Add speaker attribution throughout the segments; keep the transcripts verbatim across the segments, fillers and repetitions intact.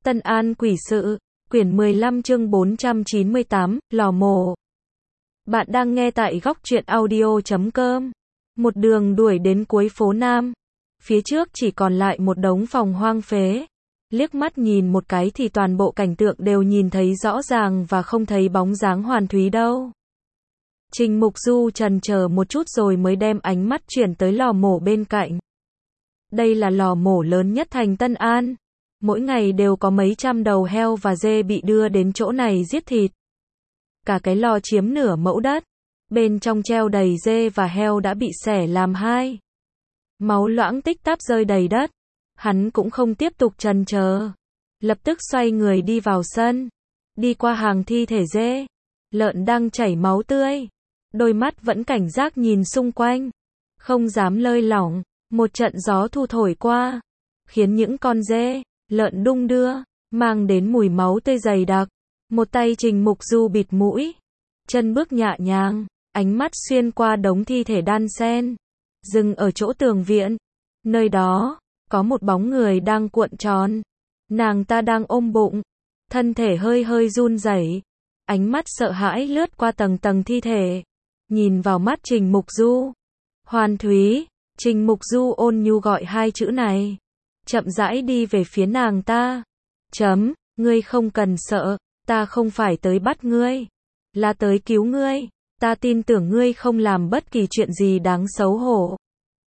Speaker 1: Tân An Quỷ Sự, quyển mười lăm chương bốn trăm chín mươi tám, Lò Mổ. Bạn đang nghe tại góc truyện audio chấm com. Một đường đuổi đến cuối phố Nam. Phía trước chỉ còn lại một đống phòng hoang phế. Liếc mắt nhìn một cái thì toàn bộ cảnh tượng đều nhìn thấy rõ ràng và không thấy bóng dáng Hoàn Thúy đâu. Trình Mục Du chần chờ một chút rồi mới đem ánh mắt chuyển tới lò mổ bên cạnh. Đây là lò mổ lớn nhất thành Tân An. Mỗi ngày đều có mấy trăm đầu heo và dê bị đưa đến chỗ này giết thịt. Cả cái lò chiếm nửa mẫu đất. Bên trong treo đầy dê và heo đã bị xẻ làm hai. Máu loãng tích táp rơi đầy đất. Hắn cũng không tiếp tục chần chờ. Lập tức xoay người đi vào sân. Đi qua hàng thi thể dê. Lợn đang chảy máu tươi. Đôi mắt vẫn cảnh giác nhìn xung quanh. Không dám lơi lỏng. Một trận gió thu thổi qua. Khiến những con dê, lợn đung đưa, mang đến mùi máu tươi dày đặc. Một tay Trình Mục Du bịt mũi. Chân bước nhẹ nhàng. Ánh mắt xuyên qua đống thi thể đan xen. Dừng ở chỗ tường viện. Nơi đó, có một bóng người đang cuộn tròn. Nàng ta đang ôm bụng. Thân thể hơi hơi run rẩy. Ánh mắt sợ hãi lướt qua tầng tầng thi thể. Nhìn vào mắt Trình Mục Du. Hoàn Thúy. Trình Mục Du ôn nhu gọi hai chữ này. Chậm rãi đi về phía nàng ta. Chấm, ngươi không cần sợ. Ta không phải tới bắt ngươi. Là tới cứu ngươi. Ta tin tưởng ngươi không làm bất kỳ chuyện gì đáng xấu hổ.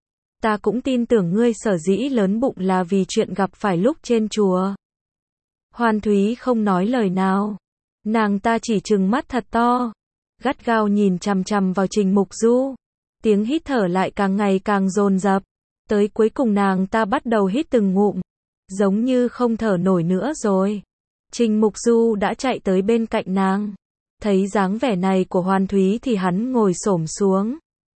Speaker 1: Ta cũng tin tưởng ngươi sở dĩ lớn bụng là vì chuyện gặp phải lúc trên chùa. Hoàn Thúy không nói lời nào. Nàng ta chỉ trừng mắt thật to. Gắt gao nhìn chằm chằm vào Trình Mục Du. Tiếng hít thở lại càng ngày càng dồn dập. Tới cuối cùng nàng ta bắt đầu hít từng ngụm. Giống như không thở nổi nữa rồi. Trình Mục Du đã chạy tới bên cạnh nàng. Thấy dáng vẻ này của Hoàn Thúy thì hắn ngồi xổm xuống.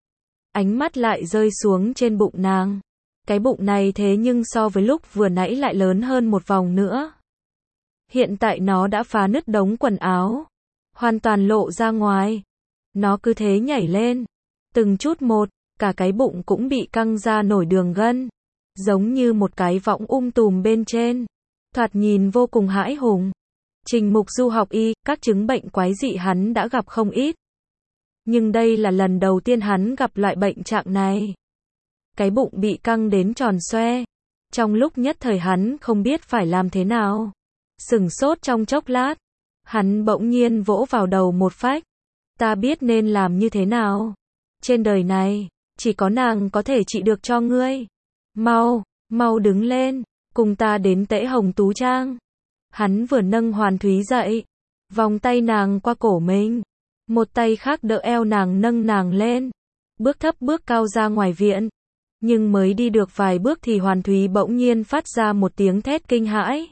Speaker 1: Ánh mắt lại rơi xuống trên bụng nàng. Cái bụng này thế nhưng so với lúc vừa nãy lại lớn hơn một vòng nữa. Hiện tại nó đã phá nứt đống quần áo. Hoàn toàn lộ ra ngoài. Nó cứ thế nhảy lên. Từng chút một, cả cái bụng cũng bị căng ra nổi đường gân. Giống như một cái võng um tùm bên trên. Thoạt nhìn vô cùng hãi hùng. Trình Mục Du học y, các chứng bệnh quái dị hắn đã gặp không ít. Nhưng đây là lần đầu tiên hắn gặp loại bệnh trạng này. Cái bụng bị căng đến tròn xoe. Trong lúc nhất thời hắn không biết phải làm thế nào. Sửng sốt trong chốc lát. Hắn bỗng nhiên vỗ vào đầu một phách. Ta biết nên làm như thế nào. Trên đời này, chỉ có nàng có thể trị được cho ngươi. Mau, mau đứng lên, cùng ta đến Tễ Hồng Tú Trang. Hắn vừa nâng Hoàn Thúy dậy, vòng tay nàng qua cổ mình. Một tay khác đỡ eo nàng nâng nàng lên. Bước thấp bước cao ra ngoài viện. Nhưng mới đi được vài bước thì Hoàn Thúy bỗng nhiên phát ra một tiếng thét kinh hãi.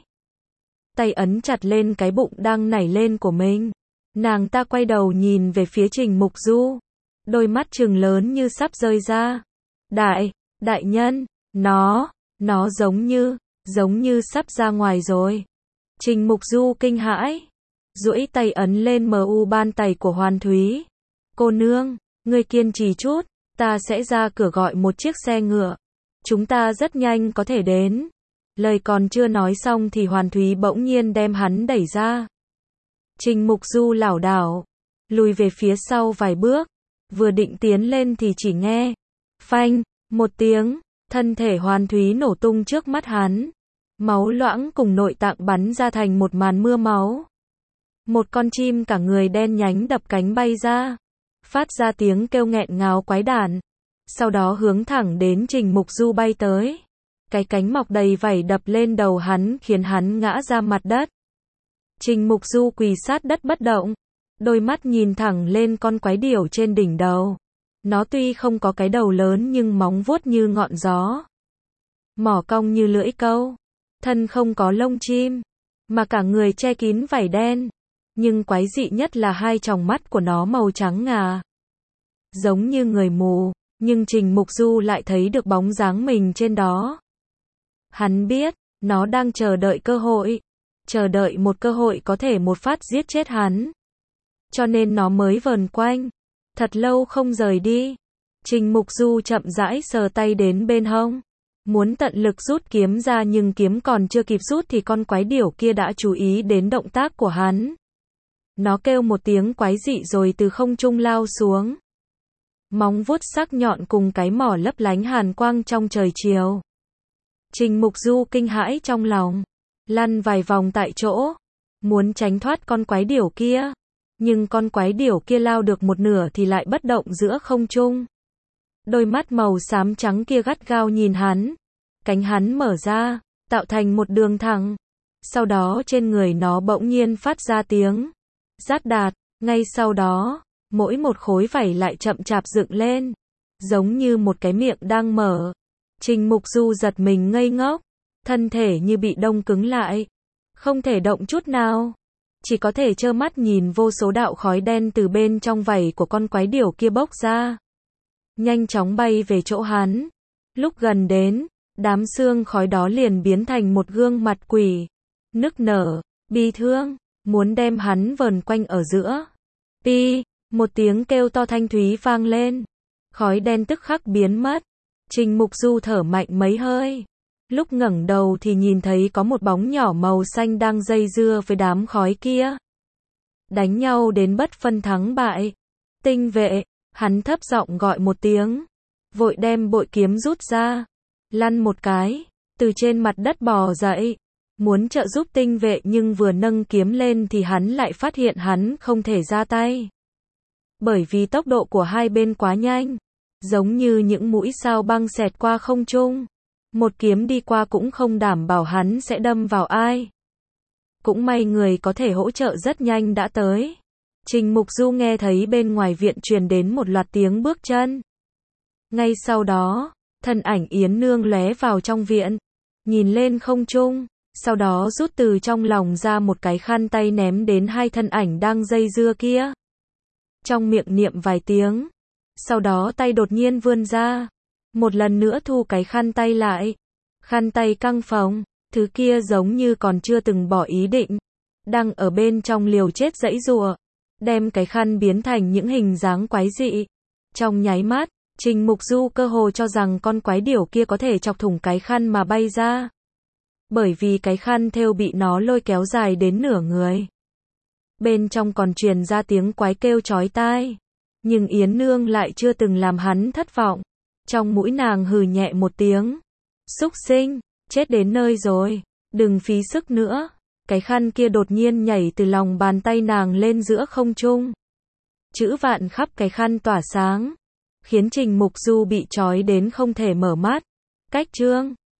Speaker 1: Tay ấn chặt lên cái bụng đang nảy lên của mình. Nàng ta quay đầu nhìn về phía Trình Mục Du. Đôi mắt trừng lớn như sắp rơi ra. Đại, đại nhân, nó, nó giống như, giống như sắp ra ngoài rồi. Trình Mục Du kinh hãi. Duỗi tay ấn lên mu ban tay của Hoàn Thúy. Cô nương, ngươi kiên trì chút, ta sẽ ra cửa gọi một chiếc xe ngựa. Chúng ta rất nhanh có thể đến. Lời còn chưa nói xong thì Hoàn Thúy bỗng nhiên đem hắn đẩy ra. Trình Mục Du lảo đảo, lùi về phía sau vài bước. Vừa định tiến lên thì chỉ nghe phanh, một tiếng, thân thể Hoàn Thúy nổ tung trước mắt hắn. Máu loãng cùng nội tạng bắn ra thành một màn mưa máu. Một con chim cả người đen nhánh đập cánh bay ra, phát ra tiếng kêu nghẹn ngào quái đản. Sau đó hướng thẳng đến Trình Mục Du bay tới. Cái cánh mọc đầy vảy đập lên đầu hắn khiến hắn ngã ra mặt đất. Trình Mục Du quỳ sát đất bất động. Đôi mắt nhìn thẳng lên con quái điểu trên đỉnh đầu. Nó tuy không có cái đầu lớn nhưng móng vuốt như ngọn gió. Mỏ cong như lưỡi câu. Thân không có lông chim. Mà cả người che kín vảy đen. Nhưng quái dị nhất là hai tròng mắt của nó màu trắng ngà. Giống như người mù. Nhưng Trình Mục Du lại thấy được bóng dáng mình trên đó. Hắn biết, nó đang chờ đợi cơ hội. Chờ đợi một cơ hội có thể một phát giết chết hắn. Cho nên nó mới vờn quanh. Thật lâu không rời đi. Trình Mục Du chậm rãi sờ tay đến bên hông. Muốn tận lực rút kiếm ra nhưng kiếm còn chưa kịp rút thì con quái điểu kia đã chú ý đến động tác của hắn. Nó kêu một tiếng quái dị rồi từ không trung lao xuống. Móng vuốt sắc nhọn cùng cái mỏ lấp lánh hàn quang trong trời chiều. Trình Mục Du kinh hãi trong lòng, lăn vài vòng tại chỗ, muốn tránh thoát con quái điểu kia. Nhưng con quái điểu kia lao được một nửa thì lại bất động giữa không trung. Đôi mắt màu xám trắng kia gắt gao nhìn hắn. Cánh hắn mở ra, tạo thành một đường thẳng. Sau đó trên người nó bỗng nhiên phát ra tiếng rát đạt. Ngay sau đó, mỗi một khối vảy lại chậm chạp dựng lên, giống như một cái miệng đang mở. Trình Mục Du giật mình ngây ngốc, thân thể như bị đông cứng lại, không thể động chút nào, chỉ có thể trơ mắt nhìn vô số đạo khói đen từ bên trong vảy của con quái điểu kia bốc ra, nhanh chóng bay về chỗ hắn. Lúc gần đến, đám xương khói đó liền biến thành một gương mặt quỷ, nức nở, bi thương, muốn đem hắn vờn quanh ở giữa. Pi, một tiếng kêu to thanh thúy vang lên, khói đen tức khắc biến mất. Trình Mục Du thở mạnh mấy hơi, lúc ngẩng đầu thì nhìn thấy có một bóng nhỏ màu xanh đang dây dưa với đám khói kia, đánh nhau đến bất phân thắng bại. Tinh vệ, hắn thấp giọng gọi một tiếng, vội đem bội kiếm rút ra, lăn một cái, từ trên mặt đất bò dậy, muốn trợ giúp tinh vệ nhưng vừa nâng kiếm lên thì hắn lại phát hiện hắn không thể ra tay. Bởi vì tốc độ của hai bên quá nhanh, giống như những mũi sao băng xẹt qua không trung. Một kiếm đi qua cũng không đảm bảo hắn sẽ đâm vào ai. Cũng may người có thể hỗ trợ rất nhanh đã tới. Trình Mục Du nghe thấy bên ngoài viện truyền đến một loạt tiếng bước chân. Ngay sau đó, thân ảnh Yến Nương lóe vào trong viện, nhìn lên không trung, sau đó rút từ trong lòng ra một cái khăn tay ném đến hai thân ảnh đang dây dưa kia. Trong miệng niệm vài tiếng, sau đó tay đột nhiên vươn ra, một lần nữa thu cái khăn tay lại. Khăn tay căng phồng, thứ kia giống như còn chưa từng bỏ ý định, đang ở bên trong liều chết giãy giụa, đem cái khăn biến thành những hình dáng quái dị. Trong nháy mắt, Trình Mục Du cơ hồ cho rằng con quái điểu kia có thể chọc thủng cái khăn mà bay ra. Bởi vì cái khăn thêu bị nó lôi kéo dài đến nửa người. Bên trong còn truyền ra tiếng quái kêu chói tai. Nhưng Yến Nương lại chưa từng làm hắn thất vọng. Trong mũi nàng hừ nhẹ một tiếng. Súc sinh, chết đến nơi rồi, đừng phí sức nữa. Cái khăn kia đột nhiên nhảy từ lòng bàn tay nàng lên giữa không trung. Chữ vạn khắp cái khăn tỏa sáng, khiến Trình Mục Du bị trói đến không thể mở mắt. Cách chương